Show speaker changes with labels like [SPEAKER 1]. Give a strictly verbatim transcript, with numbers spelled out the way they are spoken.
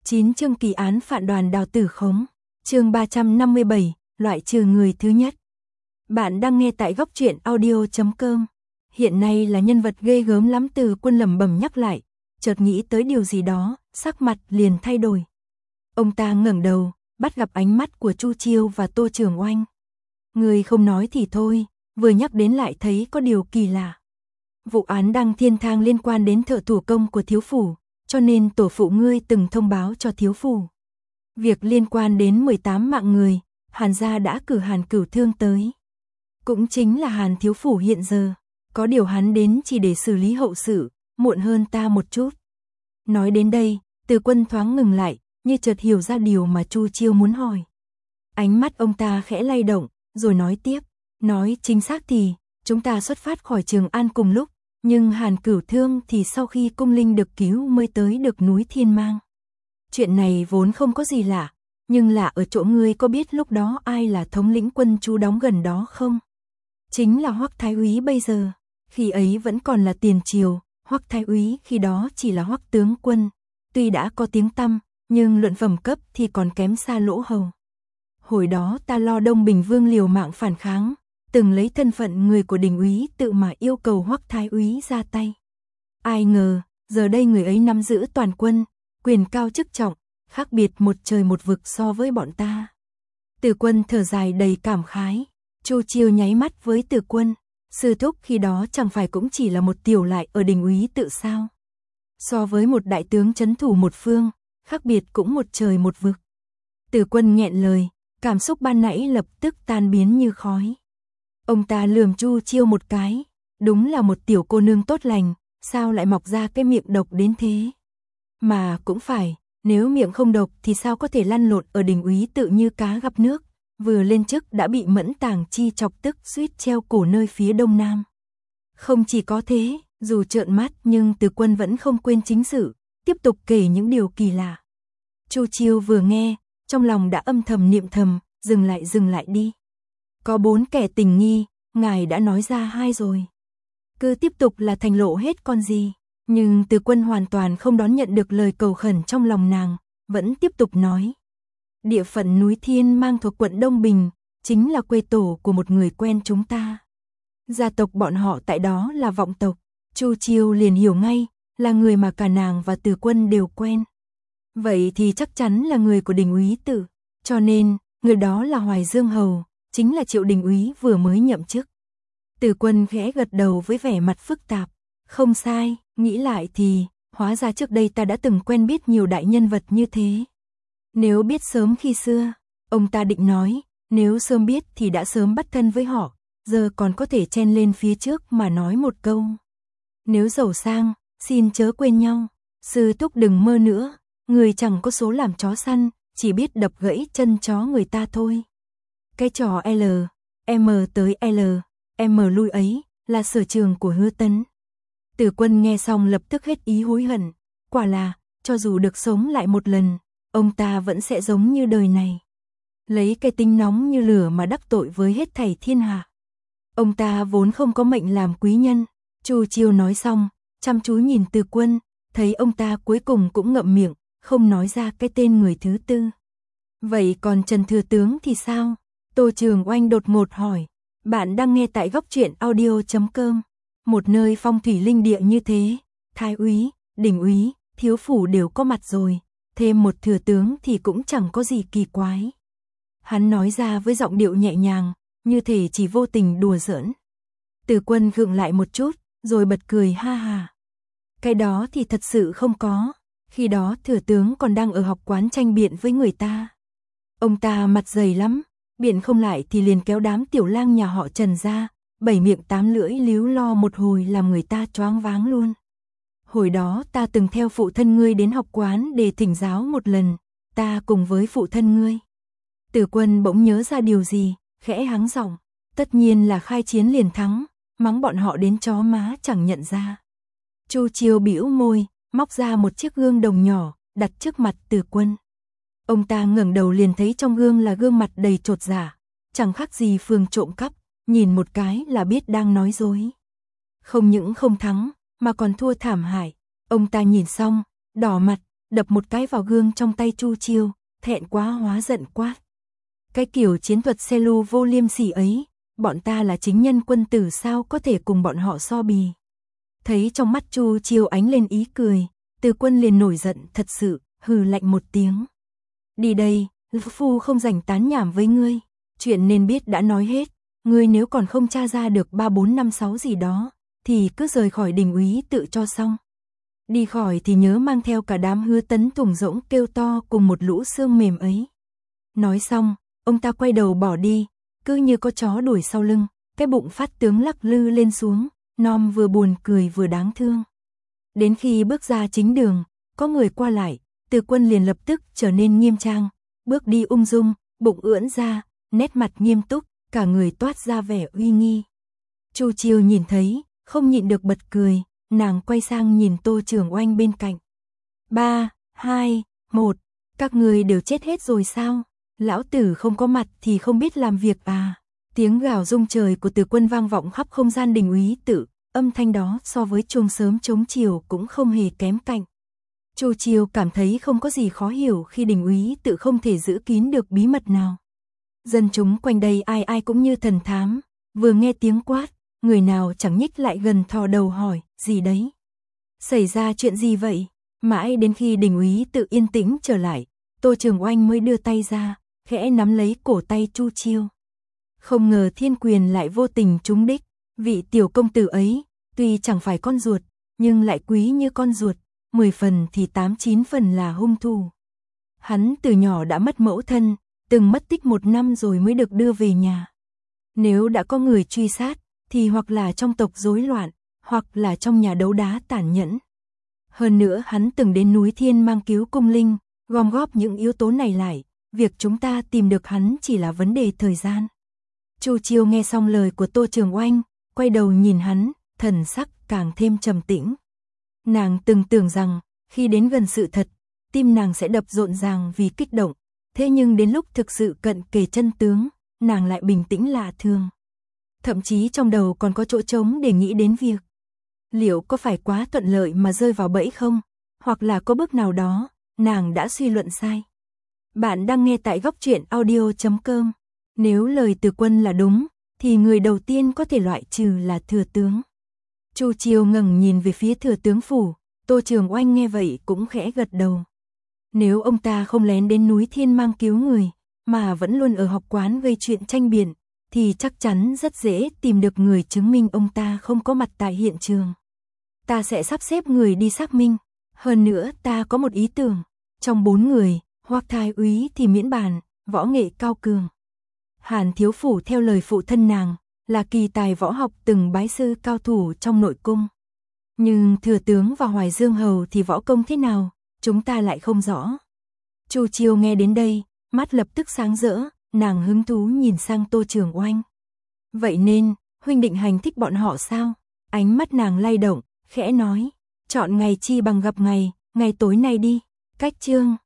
[SPEAKER 1] chín chương kỳ án phản đoàn Đào Tử Khống. Chương ba trăm năm mươi bảy, loại trừ người thứ nhất. Bạn đang nghe tại góc truyện audio chấm com. Hiện nay là nhân vật ghê gớm lắm, Từ Quân lẩm bẩm nhắc lại, chợt nghĩ tới điều gì đó, sắc mặt liền thay đổi. Ông ta ngẩng đầu, bắt gặp ánh mắt của Chu Chiêu và Tô Trường Oanh. Người không nói thì thôi, vừa nhắc đến lại thấy có điều kỳ lạ. Vụ án Đăng Thiên Thang liên quan đến thợ thủ công của thiếu phủ, cho nên tổ phụ ngươi từng thông báo cho thiếu phủ. Việc liên quan đến mười tám mạng người, Hàn gia đã cử Hàn Cửu Thương tới. Cũng chính là Hàn thiếu phủ hiện giờ, có điều hắn đến chỉ để xử lý hậu sự, muộn hơn ta một chút. Nói đến đây, Từ Quân thoáng ngừng lại, như chợt hiểu ra điều mà Chu Chiêu muốn hỏi. Ánh mắt ông ta khẽ lay động, rồi nói tiếp, nói chính xác thì, chúng ta xuất phát khỏi Trường An cùng lúc, nhưng Hàn Cửu Thương thì sau khi cung linh được cứu mới tới được núi Thiên Mang. Chuyện này vốn không có gì lạ, nhưng lạ ở chỗ ngươi có biết lúc đó ai là thống lĩnh quân trú đóng gần đó không? Chính là Hoắc Thái úy bây giờ, khi ấy vẫn còn là tiền triều, Hoắc Thái úy khi đó chỉ là Hoắc tướng quân, tuy đã có tiếng tăm, nhưng luận phẩm cấp thì còn kém xa Lỗ Hầu. Hồi đó ta lo Đông Bình Vương liều mạng phản kháng, từng lấy thân phận người của Đình úy tự mà yêu cầu Hoắc Thái úy ra tay. Ai ngờ, giờ đây người ấy nắm giữ toàn quân, quyền cao chức trọng, khác biệt một trời một vực so với bọn ta. Từ Quân thở dài đầy cảm khái. Chu Chiêu nháy mắt với Từ Quân, sư thúc khi đó chẳng phải cũng chỉ là một tiểu lại ở Đình úy tự sao? So với một đại tướng trấn thủ một phương, khác biệt cũng một trời một vực. Từ Quân nghẹn lời, cảm xúc ban nãy lập tức tan biến như khói. Ông ta lườm Chu Chiêu một cái, đúng là một tiểu cô nương tốt lành, sao lại mọc ra cái miệng độc đến thế? Mà cũng phải, nếu miệng không độc thì sao có thể lăn lộn ở Đình úy tự như cá gặp nước, vừa lên chức đã bị Mẫn Tàng Chi chọc tức suýt treo cổ nơi phía đông nam. Không chỉ có thế, dù trợn mắt nhưng Từ Quân vẫn không quên chính sự, tiếp tục kể những điều kỳ lạ. Chu Chiêu vừa nghe, trong lòng đã âm thầm niệm thầm, dừng lại dừng lại đi. Có bốn kẻ tình nghi, ngài đã nói ra hai rồi. Cứ tiếp tục là thành lộ hết con gì. Nhưng Từ Quân hoàn toàn không đón nhận được lời cầu khẩn trong lòng nàng, vẫn tiếp tục nói. Địa phận núi Thiên Mang thuộc quận Đông Bình, chính là quê tổ của một người quen chúng ta. Gia tộc bọn họ tại đó là Vọng tộc. Chu Chiêu liền hiểu ngay, là người mà cả nàng và Từ Quân đều quen. Vậy thì chắc chắn là người của Đình úy tự, cho nên, người đó là Hoài Dương Hầu, chính là Triệu Đình úy vừa mới nhậm chức. Từ Quân khẽ gật đầu với vẻ mặt phức tạp. Không sai, nghĩ lại thì, hóa ra trước đây ta đã từng quen biết nhiều đại nhân vật như thế. Nếu biết sớm khi xưa, ông ta định nói, nếu sớm biết thì đã sớm bắt thân với họ, giờ còn có thể chen lên phía trước mà nói một câu. Nếu giàu sang, xin chớ quên nhau, sư thúc đừng mơ nữa, người chẳng có số làm chó săn, chỉ biết đập gãy chân chó người ta thôi. Cái trò L, M tới L, M lui ấy, là sở trường của Hứa Tấn. Từ Quân nghe xong lập tức hết ý hối hận, quả là, cho dù được sống lại một lần, ông ta vẫn sẽ giống như đời này. Lấy cái tính nóng như lửa mà đắc tội với hết thảy thiên hạ. Ông ta vốn không có mệnh làm quý nhân. Chu Chiêu nói xong, chăm chú nhìn Từ Quân, thấy ông ta cuối cùng cũng ngậm miệng, không nói ra cái tên người thứ tư. Vậy còn Trần Thừa Tướng thì sao? Tô Trường Oanh đột ngột hỏi. Bạn đang nghe tại góc truyện audio chấm com. Một nơi phong thủy linh địa như thế, Thái úy, Đình úy, thiếu phủ đều có mặt rồi, thêm một thừa tướng thì cũng chẳng có gì kỳ quái. Hắn nói ra với giọng điệu nhẹ nhàng, như thể chỉ vô tình đùa giỡn. Từ Quân gượng lại một chút, rồi bật cười ha ha. Cái đó thì thật sự không có, khi đó thừa tướng còn đang ở học quán tranh biện với người ta. Ông ta mặt dày lắm, biện không lại thì liền kéo đám tiểu lang nhà họ Trần ra, bảy miệng tám lưỡi líu lo một hồi làm người ta choáng váng luôn. Hồi đó ta từng theo phụ thân ngươi đến học quán để thỉnh giáo một lần, ta cùng với phụ thân ngươi. Từ Quân bỗng nhớ ra điều gì, khẽ hắng giọng, tất nhiên là khai chiến liền thắng, mắng bọn họ đến chó má chẳng nhận ra. Chu Chiêu bĩu môi, móc ra một chiếc gương đồng nhỏ, đặt trước mặt Từ Quân. Ông ta ngẩng đầu liền thấy trong gương là gương mặt đầy chột dạ, chẳng khác gì phường trộm cắp, nhìn một cái là biết đang nói dối. Không những không thắng, mà còn thua thảm hại. Ông ta nhìn xong, đỏ mặt, đập một cái vào gương trong tay Chu Chiêu, thẹn quá hóa giận quát. Cái kiểu chiến thuật xe lưu vô liêm sỉ ấy, bọn ta là chính nhân quân tử sao có thể cùng bọn họ so bì. Thấy trong mắt Chu Chiêu ánh lên ý cười, Từ Quân liền nổi giận thật sự, hừ lạnh một tiếng. Đi đây, phu không rảnh tán nhảm với ngươi, chuyện nên biết đã nói hết, ngươi nếu còn không tra ra được ba bốn năm sáu gì đó, thì cứ rời khỏi Đình úy tự cho xong. Đi khỏi thì nhớ mang theo cả đám Hứa Tấn thùng rỗng kêu to cùng một lũ xương mềm ấy. Nói xong, ông ta quay đầu bỏ đi, cứ như có chó đuổi sau lưng, cái bụng phát tướng lắc lư lên xuống, nom vừa buồn cười vừa đáng thương. Đến khi bước ra chính đường, có người qua lại, Từ Quân liền lập tức trở nên nghiêm trang, bước đi ung dung, bụng ưỡn ra, nét mặt nghiêm túc, cả người toát ra vẻ uy nghi. Chu Chiêu nhìn thấy, không nhịn được bật cười, nàng quay sang nhìn Tô Trường Oanh bên cạnh. Ba, hai, một, các người đều chết hết rồi sao? Lão tử không có mặt thì không biết làm việc à? Tiếng gào rung trời của Từ Quân vang vọng khắp không gian Đình úy tự, âm thanh đó so với chuông sớm chống chiều cũng không hề kém cạnh. Chu Chiêu cảm thấy không có gì khó hiểu khi Đình úy tự không thể giữ kín được bí mật nào. Dân chúng quanh đây ai ai cũng như thần thám, vừa nghe tiếng quát, người nào chẳng nhích lại gần thò đầu hỏi, gì đấy? Xảy ra chuyện gì vậy? Mãi đến khi Đình úy tự yên tĩnh trở lại, Tô Trường Oanh mới đưa tay ra, khẽ nắm lấy cổ tay Chu Chiêu. Không ngờ Thiên Quyền lại vô tình trúng đích, vị tiểu công tử ấy, tuy chẳng phải con ruột, nhưng lại quý như con ruột, mười phần thì tám chín phần là hung thủ. Hắn từ nhỏ đã mất mẫu thân, từng mất tích một năm rồi mới được đưa về nhà. Nếu đã có người truy sát, thì hoặc là trong tộc rối loạn, hoặc là trong nhà đấu đá tàn nhẫn. Hơn nữa hắn từng đến núi Thiên Mang cứu cung linh, gom góp những yếu tố này lại, việc chúng ta tìm được hắn chỉ là vấn đề thời gian. Chu Chiêu nghe xong lời của Tô Trường Oanh, quay đầu nhìn hắn, thần sắc càng thêm trầm tĩnh. Nàng từng tưởng rằng, khi đến gần sự thật, tim nàng sẽ đập rộn ràng vì kích động, thế nhưng đến lúc thực sự cận kề chân tướng, nàng lại bình tĩnh lạ thường. Thậm chí trong đầu còn có chỗ trống để nghĩ đến việc liệu có phải quá thuận lợi mà rơi vào bẫy không, hoặc là có bước nào đó, nàng đã suy luận sai. Bạn đang nghe tại góc truyện audio chấm com. Nếu lời Từ Quân là đúng, thì người đầu tiên có thể loại trừ là thừa tướng. Chu Chiêu ngẩng nhìn về phía thừa tướng phủ, Tô Trường Oanh nghe vậy cũng khẽ gật đầu. Nếu ông ta không lén đến núi Thiên Mang cứu người, mà vẫn luôn ở học quán gây chuyện tranh biện, thì chắc chắn rất dễ tìm được người chứng minh ông ta không có mặt tại hiện trường. Ta sẽ sắp xếp người đi xác minh. Hơn nữa ta có một ý tưởng. Trong bốn người, Hoắc Thái úy thì miễn bàn, võ nghệ cao cường. Hàn Thiếu Phủ theo lời phụ thân nàng, là kỳ tài võ học từng bái sư cao thủ trong nội cung. Nhưng thừa tướng và Hoài Dương Hầu thì võ công thế nào, chúng ta lại không rõ. Chu Chiêu nghe đến đây, mắt lập tức sáng rỡ, nàng hứng thú nhìn sang Tô Trường Oanh. Vậy nên, huynh định hành thích bọn họ sao? Ánh mắt nàng lay động, khẽ nói, chọn ngày chi bằng gặp ngày, ngày tối nay đi. Cách chương